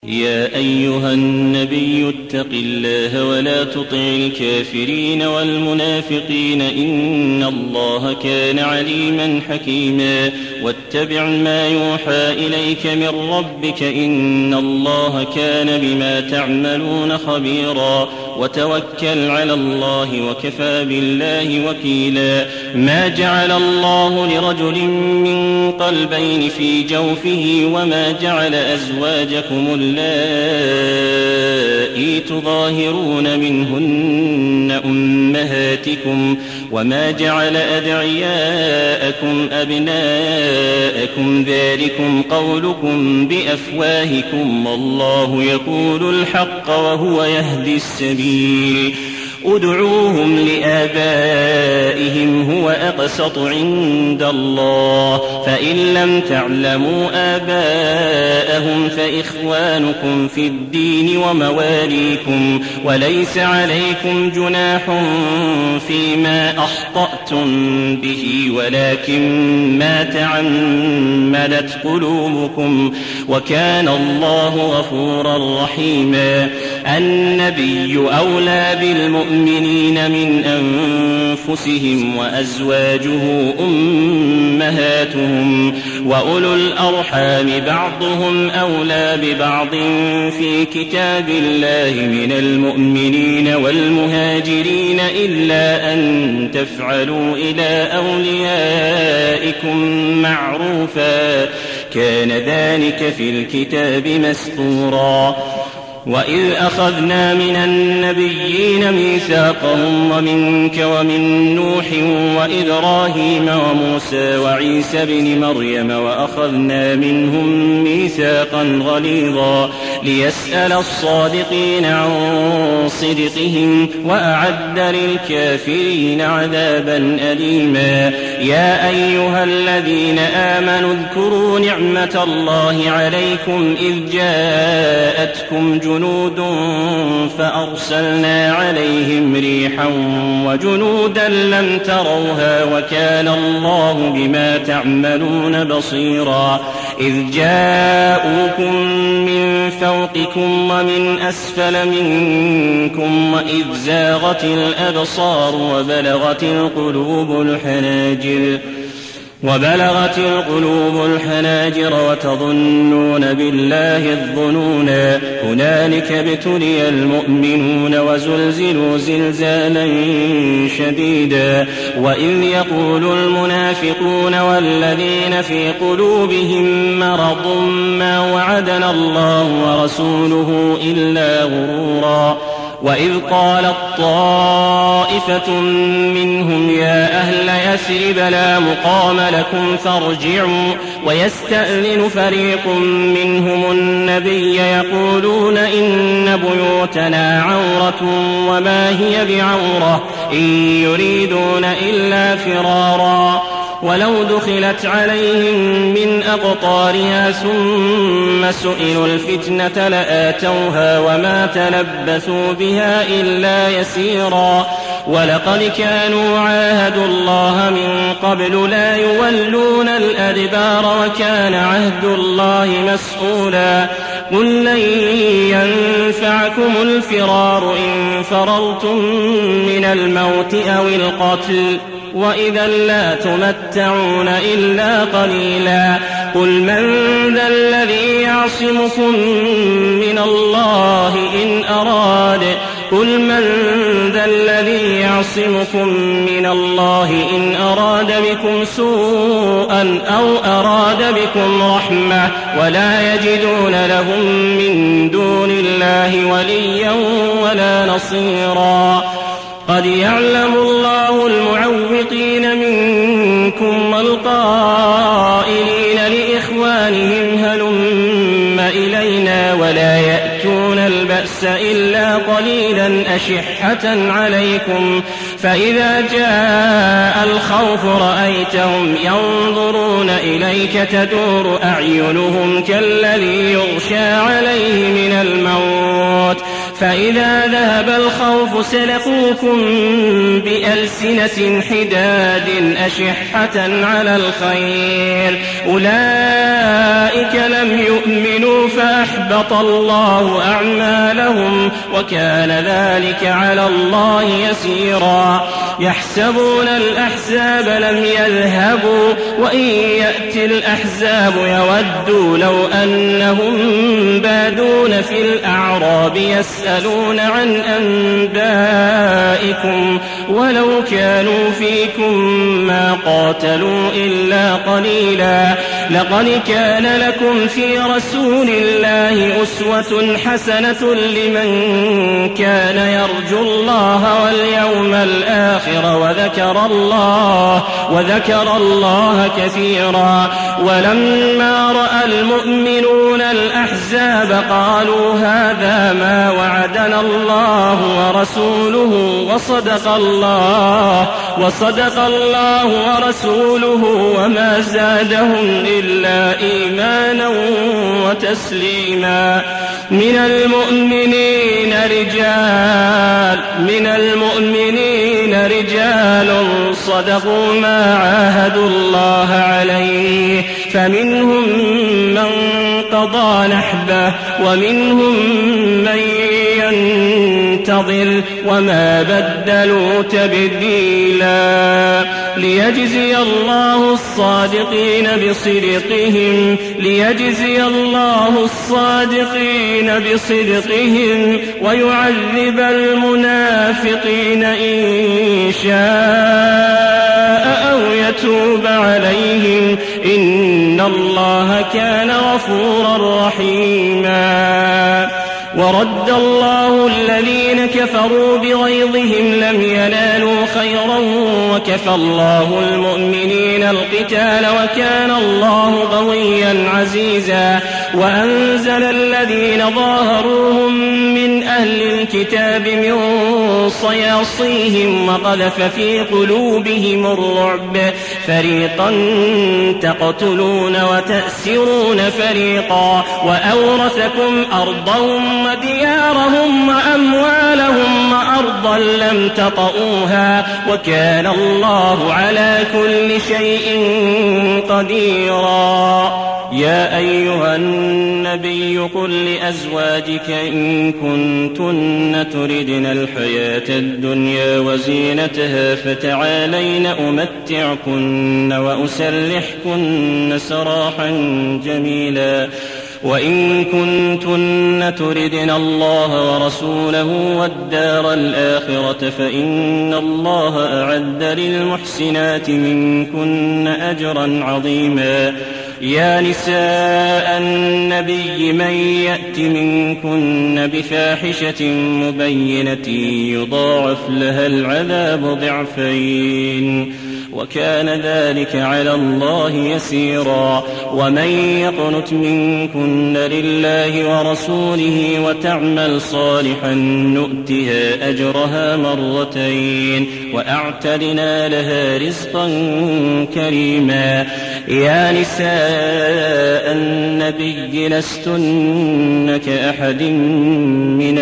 يا أيها النبي اتق الله ولا تطع الكافرين والمنافقين إن الله كان عليما حكيما واتبع ما يوحى إليك من ربك إن الله كان بما تعملون خبيرا وتوكل على الله وكفى بالله وكيلا ما جعل الله لرجل من قلبين في جوفه وما جعل أزواجكم اللائي تظاهرون منهن أمهاتكم وما جعل أدعياءكم أبناءكم ذلكم قولكم بأفواهكم والله يقول الحق وهو يهدي السبيل ادعوهم لآبائهم هو أقسط عند الله فإن لم تعلموا آباءهم فإخوانكم في الدين ومواليكم وليس عليكم جناح فيما أخطأتم به ولكن ما تعمدت قلوبكم وكان الله غفورا رحيما النبي أولى بالمؤمنين من أنفسهم وأزواجه أمهاتهم وأولو الأرحام بعضهم أولى ببعض في كتاب الله من المؤمنين والمهاجرين إلا أن تفعلوا إلى أوليائكم معروفا كان ذلك في الكتاب مسطورا وإذ أخذنا من النبيين ميثاقهم ومنك ومن نوح وإبراهيم وموسى وعيسى بن مريم وأخذنا منهم ميثاقا غليظا ليسأل الصادقين عن صدقهم وأعد للكافرين عذابا أليما يا أيها الذين آمنوا اذكروا نعمة الله عليكم إذ جاءتكم جنود فأرسلنا عليهم ريحا وجنودا لم تروها وكان الله بما تعملون بصيرا إذ جاءوكم من فوقكم ومن أسفل منكم وإذ زاغت الأبصار وبلغت القلوب الحناجر وتظنون بالله الظنونا هنالك ابتلي المؤمنون وزلزلوا زلزالا شديدا وإذ يقول المنافقون والذين في قلوبهم مرض ما وعدنا الله ورسوله إلا غرورا وإذ قالت طائفة منهم يا أهل يثرب لا مقام لكم فارجعوا ويستأذن فريق منهم النبي يقولون إن بيوتنا عورة وما هي بعورة إن يريدون إلا فرارا ولو دخلت عليهم من أقطارها ثم سئلوا الفتنة لآتوها وما تلبثوا بها إلا يسيرا ولقد كانوا عاهدوا الله من قبل لا يولون الأدبار وكان عهد الله مسؤولا قل لن ينفعكم الفرار إن فررتم من الموت أو القتل وإذا لا تمتعون إلا قليلا قل من ذا الذي يعصمكم من الله إن أراد بكم سوءا أو أراد بكم رحمة ولا يجدون لهم من دون الله وليا ولا نصيرا قد يعلم الله المعوقين منكم والقائلين لإخوانهم هلم إلينا ولا يأتون البأس إلا قليلا أشحة عليكم فإذا جاء الخوف رأيتهم ينظرون إليك تدور أعينهم كالذي يغشى عليه من الموت فإذا ذهب الخوف سلقوكم بألسنة حداد أشحة على الخير أولئك لم يؤمنوا فأحبط الله أعمالهم وكان ذلك على الله يسيرا يحسبون الأحزاب لم يذهبوا وإن يأتي الأحزاب يودوا لو أنهم بادون في الأعراب يسألون عن أنبائكم ولو كانوا فيكم ما قاتلوا إلا قليلا لقد كان لكم في رسول الله أسوة حسنة لمن كان يرجو الله واليوم الآخر وذكر الله كثيرا ولما رأى المؤمنون الأحزاب قالوا هذا ما وعدنا الله ورسوله وصدق الله ورسوله وما زادهم إلا إيمانا وتسليما من المؤمنين رجال صدقوا ما عاهدوا الله عليه فمنهم من قضى نحبه ومنهم من ينتظر وما بدلوا تبديلا ليجزي الله الصادقين بصدقهم ويعذب المنافقين إن شاء أو يتوب عليهم إن الله كان غفورا رحيما ورد الله الذين كفروا بغيظهم لم ينالوا خيرا وكفى الله المؤمنين القتال وكان الله قويا عزيزا وأنزل الذين ظاهروهم من أهل الكتاب من صياصيهم وقذف في قلوبهم الرعب فريقا تقتلون وتأسرون فريقا وأورثكم أرضهم وديارهم وأموالهم وأرضا لم تطئوها وكان الله على كل شيء قديرا يا أيها النبي قل لأزواجك إن كنتن تردن الحياة الدنيا وزينتها فتعالين أمتعكن وأسرحكن سراحا جميلا وإن كنتن تردن الله ورسوله والدار الآخرة فإن الله أعد للمحسنات منكن أجرا عظيما يا نساء النبي من يأت منكن بفاحشة مبينة يضاعف لها العذاب ضعفين وكان ذلك على الله يسيرا ومن يقنت منكن لله ورسوله وتعمل صالحا نؤتها أجرها مرتين وأعتدنا لها رزقا كريما يا نساء النبي لستن كأحد من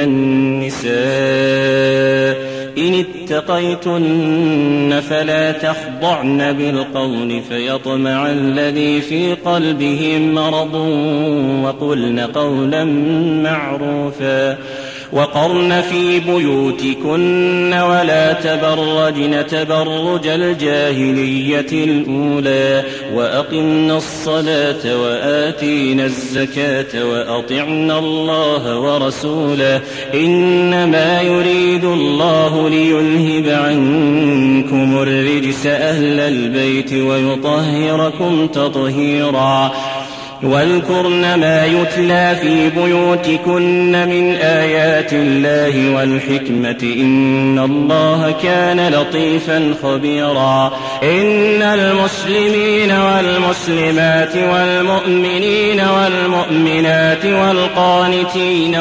النساء إن اتقيتن فلا تخضعن بالقول فيطمع الذي في قلبه مرض وقلن قولا معروفا وقرن في بيوتكن ولا تبرجن تبرج الجاهلية الأولى وأقمن الصلاة وآتينا الزكاة وأطعنا الله ورسوله إنما يريد الله ليذهب عنكم الرجس أهل البيت ويطهركم تطهيرا واذكرن ما يتلى في بيوتكن من آيات الله والحكمة إن الله كان لطيفا خبيرا إن المسلمين والمسلمات والمؤمنين والمؤمنات والقانتين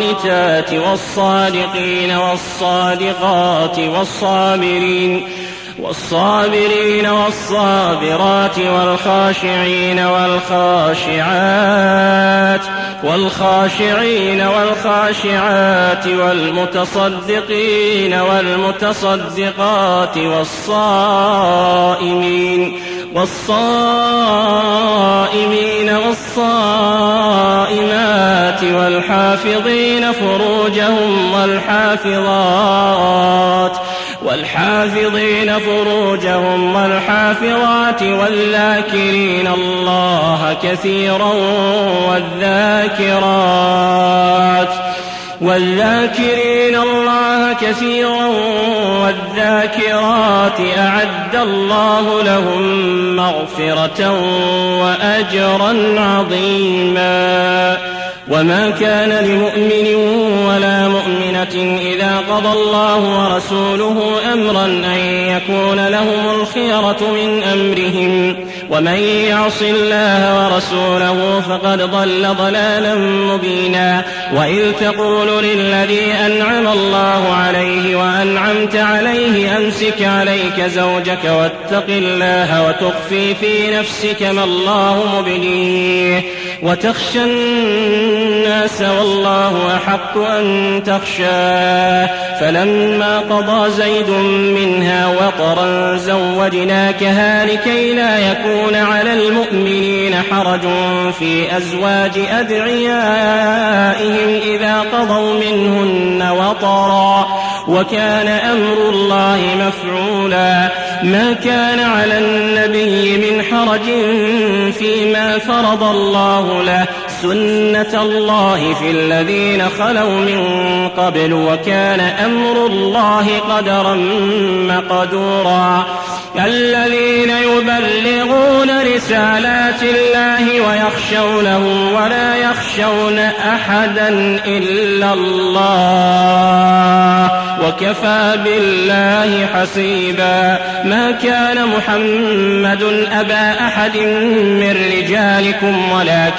والقانتات والصادقين والصادقات والصابرين والصابرات والخاشعين والخاشعات والمتصدقين والمتصدقات والصائمين والصائمات والحافظين فروجهم والحافظات والذاكرين الله كثيرا والذاكرات أعد الله لهم مغفرة وأجرا عظيما. وما كان لمؤمن ولا مؤمنة إذا قضى الله ورسوله أمرا أن يكون لهم الخيرة من أمرهم ومن يعص الله ورسوله فقد ضل ضلالا مبينا. وإذ تقول للذي أنعم الله عليه وأنعمت عليه أمسك عليك زوجك واتق الله وتخفي في نفسك ما الله مبديه وتخشى الناس والله أحق أن تخشاه. فلما قضى زيد منها وطرا زوجناكها لكي لا يكون على المؤمنين حرج في أزواج أدعيائهم إذا قضوا منهن وطرا وكان أمر الله مفعولا. ما كان على النبي من حرج فيما فرض الله له سنة الله في الذين خلوا من قبل وكان أمر الله قدرا مقدورا. الذين يبلغون رسالات الله ويخشونه ولا يخشون أحدا إلا الله وكفى بالله حسيبا. ما كان محمد أبا أحد من رجالكم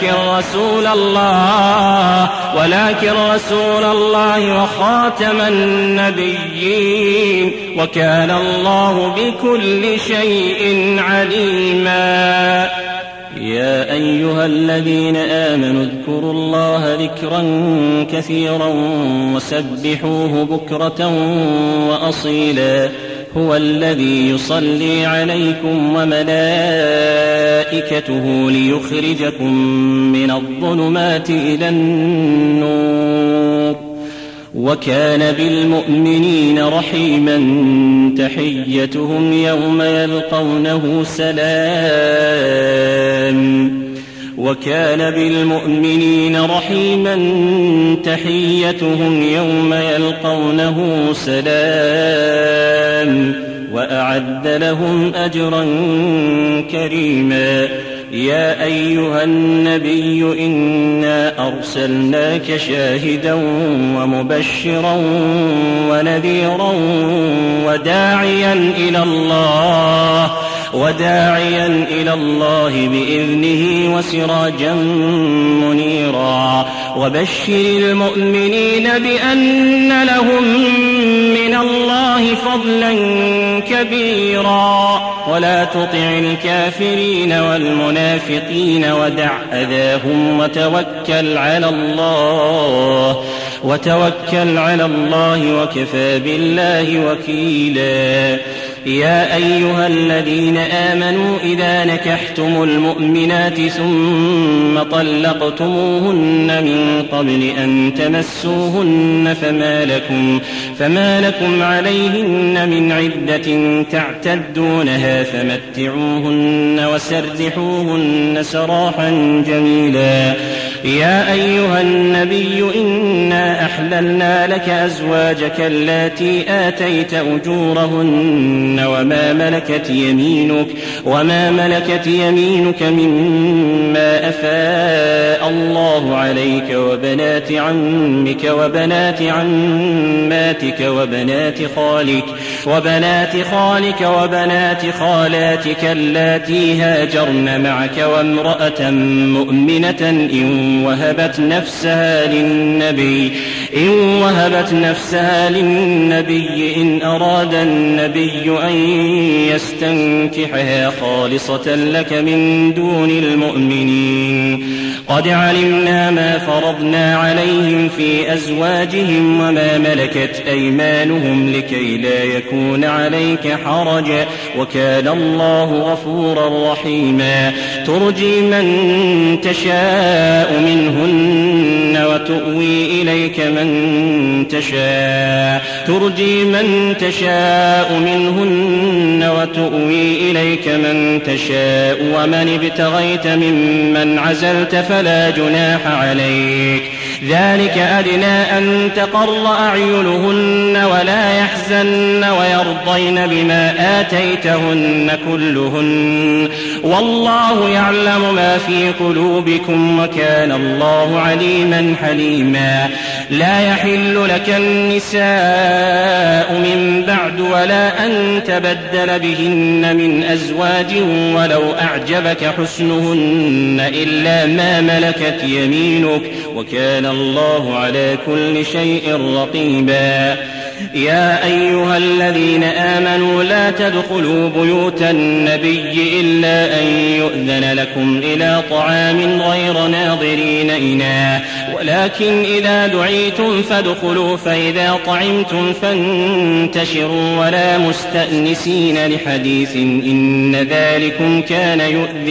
ولكن رسول الله وخاتم النبيين وكان الله بكل شيء عليما. يا أيها الذين آمنوا اذكروا الله ذكرا كثيرا وسبحوه بكرة وأصيلا. هو الذي يصلي عليكم وملائكته ليخرجكم من الظلمات إلى النور وكان بالمؤمنين رحيما. تحيتهم يوم يلقونه سلام وكان بالمؤمنين رحيما. تحيتهم يوم يلقونه سلام وأعد لهم أجرا كريما. يا أيها النبي إنا أرسلناك شاهدا ومبشرا ونذيرا وداعيا إلى الله بإذنه وسراجا منيرا. وبشر المؤمنين بأن لهم من الله فضلا كبيرا. ولا تطع الكافرين والمنافقين ودع أذاهم وتوكل على الله وكفى بالله وكيلا. يا أيها الذين آمنوا إذا نكحتم المؤمنات ثم طلقتموهن من قبل أن تمسوهن فما لكم عليهن من عدة تعتدونها فمتعوهن وسرحوهن سراحا جميلا. يا أيها النبي إنا أحللنا لك أزواجك اللاتي آتيت أجورهن وما ملكت يمينك مما أفاء الله عليك وبنات عمك وبنات عماتك وبنات خالك وبنات خالاتك اللاتي هاجرن معك وامرأة مؤمنة إن وهبت نفسها إن وهبت نفسها للنبي إن أراد النبي أن يستنكحها خالصة لك من دون المؤمنين. قد علمنا ما فرضنا عليهم في أزواجهم وما ملكت أيمانهم لكي لا يكون عليك حرج وكان الله غفورا رحيما. ترجي من تشاء منهن وتؤوي إليك من تشاء ومن ابتغيت ممن عزلت فلا جناح عليك. ذلك أدنى أن تقر أعينهن ولا يحزن ويرضين بما آتيتهن كلهن والله يعلم ما في قلوبكم وكان الله عليما حليما. لا يحل لك النساء من بعد ولا أن تبدل بهن من أزواج ولو أعجبك حسنهن إلا ما ملكت يمينك وكان الله على كل شيء رقيبا. يا أيها الذين آمنوا لا تدخلوا بيوت النبي إلا أن يؤذن لكم إلى طعام غير ناظرين إناه ولكن إذا دعيتم فادخلوا فإذا طعمتم فانتشروا ولا مستأنسين لحديث إن ذلكم كان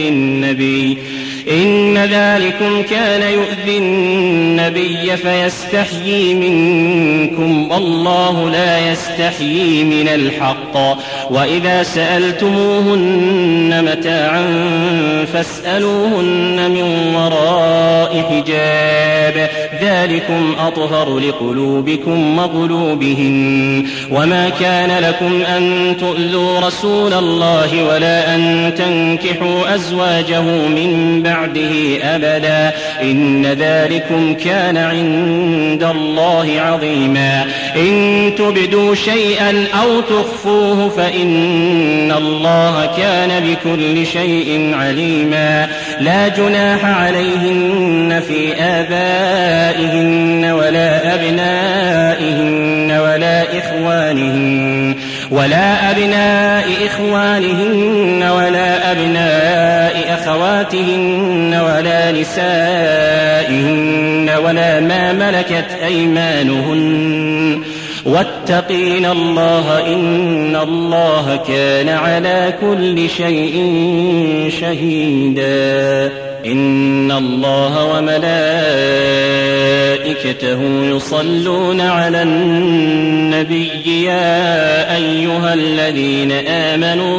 يؤذي النبي فيستحيي منكم والله لا يستحيي من الحق. وإذا سألتموهن متاعا فاسألوهن من وراء حجاب ذلكم أطهر لقلوبكم وقلوبهن. وما كان لكم أن تؤذوا رسول الله ولا أن تنكحوا أزواجه من بعده أبدا إن ذلكم كان عند الله عظيما. إن تبدوا شيئا أو تخفوه فإن الله كان بكل شيء عليما. لا جناح عليهن في آبائهن ولا أبنائهن ولا أبناء إخوانهن ولا أبناء أخواتهن ولا نسائهن ولا ما ملكت أيمانهن واتقين الله إن الله كان على كل شيء شهيدا. إن الله وملائكته يصلون على النبي يا أيها الذين آمنوا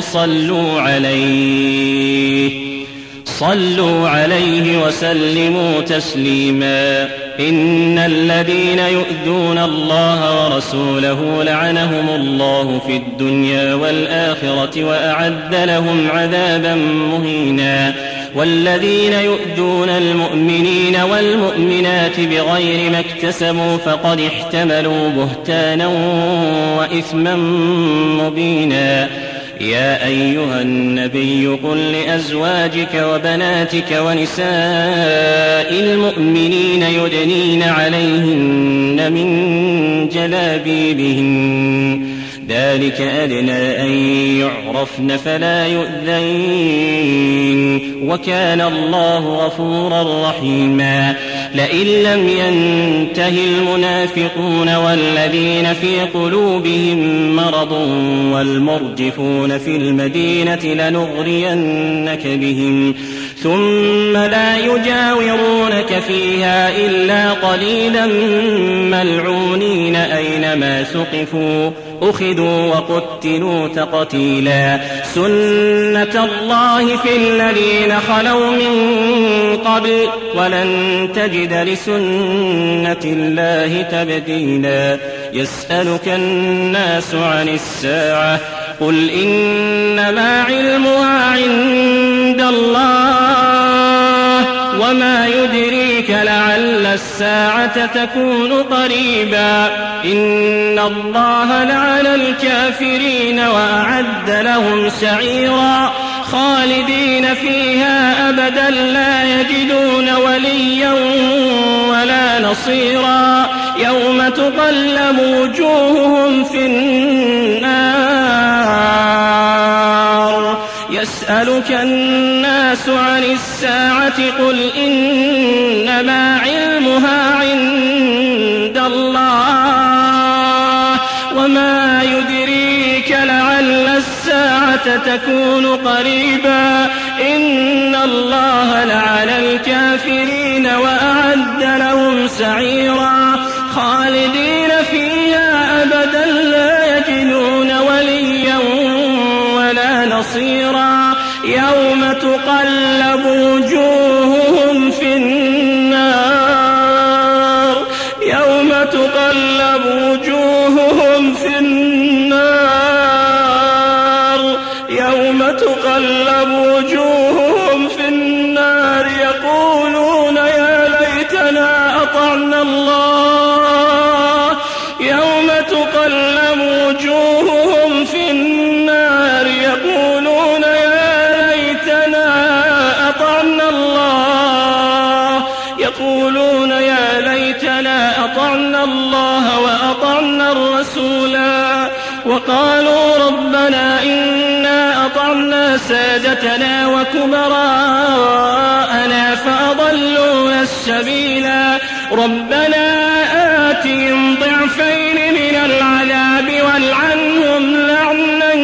صلوا عليه وسلموا تسليما. إن الذين يؤذون الله ورسوله لعنهم الله في الدنيا والآخرة وأعد لهم عذابا مهينا. والذين يؤذون المؤمنين والمؤمنات بغير ما اكتسبوا فقد احتملوا بهتانا وإثما مبينا. يا أيها النبي قل لأزواجك وبناتك ونساء المؤمنين يدنين عليهن من جلابيبهن ذلك أدنى أن يعرفن فلا يؤذين وكان الله غفورا رحيما. لئن لم ينته المنافقون والذين في قلوبهم مرض والمرجفون في المدينة لنغرينك بهم ثم لا يجاورونك فيها إلا قليلا ملعونين أينما ثقفوا أخذوا وقتلوا تقتيلا. سنة الله في الذين خلوا من قبل ولن تجد لسنة الله تبديلا. يسألك الناس عن الساعة قل إنما علمها عند الله وما يدريك لعل الساعة تكون قريبا. إن الله لعن الكافرين وأعد لهم سعيرا. خالدين فيها أبدا لا يجدون وليا ولا نصيرا يوم تقلب وجوههم في النار يسألك الناس عن الساعة قل إنما علمها عند الله وما يدريك لعل الساعة تكون قريبا إن الله لعن الكافرين وأعد لهم سعيرا خالدين فيها أبدا لا يجدون وليا ولا نصيرا يوم تقلب وجوههم في النار يقولون يا ليتنا أطعنا الله يوم تقلب وجوههم في النار يقولون يا ليتنا أطعنا الله وأطعنا الرسولا وقالوا ربنا إنا أطعنا سادتنا وكبراءنا فأضلونا السبيلا ربنا آتهم ضعفين من العذاب والعنهم لعنا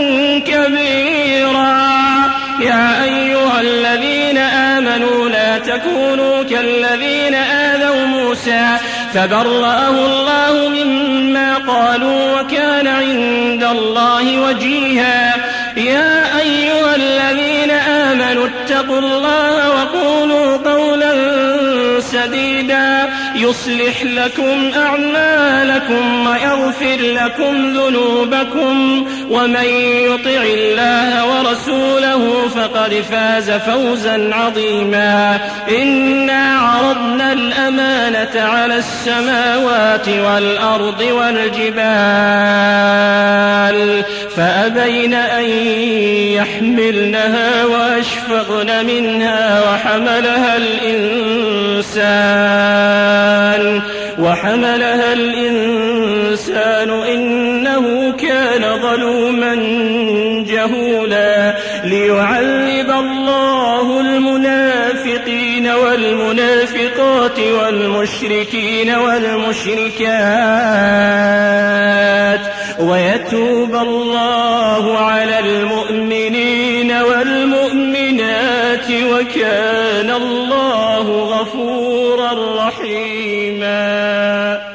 كبيرا يا أيها الذين آمنوا لا تكونوا كالذين آذوا موسى فبرأه الله مما قالوا وكان عند الله وجيها يا أيها الذين آمنوا اتقوا الله وقولوا قولا سديدا يصلح لكم أعمالكم ويغفر لكم ذنوبكم ومن يطع الله ورسوله فقد فاز فوزا عظيما إنا عرضنا الأمانة على السماوات والأرض والجبال فأبين أن يحملنها وأشفقن منها وحملها الإنسان إنه كان ظلوما جهولا ليعذب الله المنافقين والمنافقات والمشركين والمشركات ويتوب الله على المؤمنين والمؤمنات وكان الله غفورا رحيما